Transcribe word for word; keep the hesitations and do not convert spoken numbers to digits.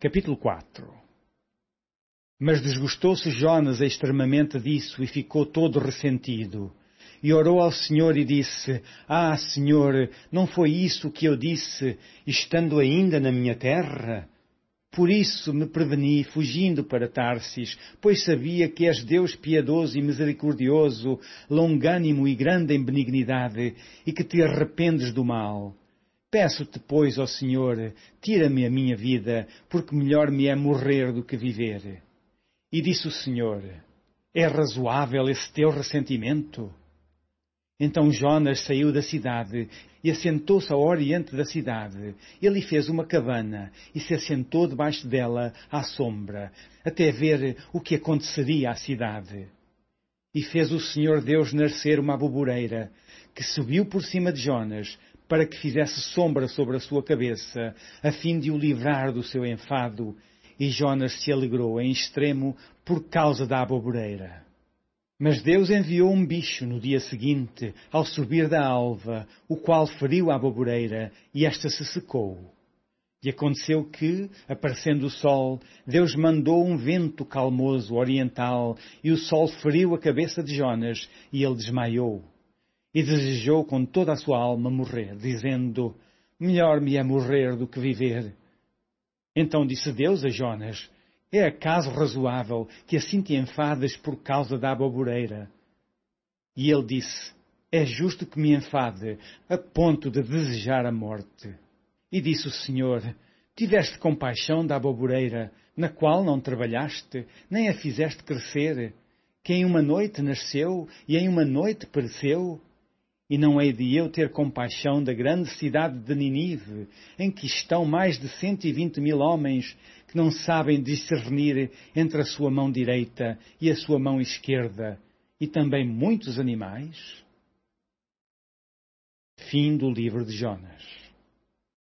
Capítulo quatro. Mas desgostou-se Jonas extremamente disso e ficou todo ressentido. E orou ao Senhor e disse: Ah, Senhor, não foi isso que eu disse, estando ainda na minha terra? Por isso me preveni, fugindo para Tarsis, pois sabia que és Deus piedoso e misericordioso, longânimo e grande em benignidade, e que te arrependes do mal. Peço-te, pois, ó Senhor, tira-me a minha vida, porque melhor me é morrer do que viver. E disse o Senhor: É razoável esse teu ressentimento? Então Jonas saiu da cidade e assentou-se ao oriente da cidade. Ele fez uma cabana e se assentou debaixo dela à sombra, até ver o que aconteceria à cidade. E fez o Senhor Deus nascer uma aboboreira, que subiu por cima de Jonas, para que fizesse sombra sobre a sua cabeça, a fim de o livrar do seu enfado. E Jonas se alegrou em extremo por causa da aboboreira. Mas Deus enviou um bicho no dia seguinte, ao subir da alva, o qual feriu a aboboreira, e esta se secou. E aconteceu que, aparecendo o sol, Deus mandou um vento calmoso oriental, e o sol feriu a cabeça de Jonas, e ele desmaiou. E desejou com toda a sua alma morrer, dizendo: Melhor me é morrer do que viver. Então disse Deus a Jonas: É acaso razoável que assim te enfades por causa da aboboreira? E ele disse: É justo que me enfade, a ponto de desejar a morte. E disse o Senhor: Tiveste compaixão da aboboreira, na qual não trabalhaste, nem a fizeste crescer, que em uma noite nasceu e em uma noite pereceu? E não hei de eu ter compaixão da grande cidade de Ninive, em que estão mais de cento e vinte mil homens, que não sabem discernir entre a sua mão direita e a sua mão esquerda, e também muitos animais? Fim do livro de Jonas.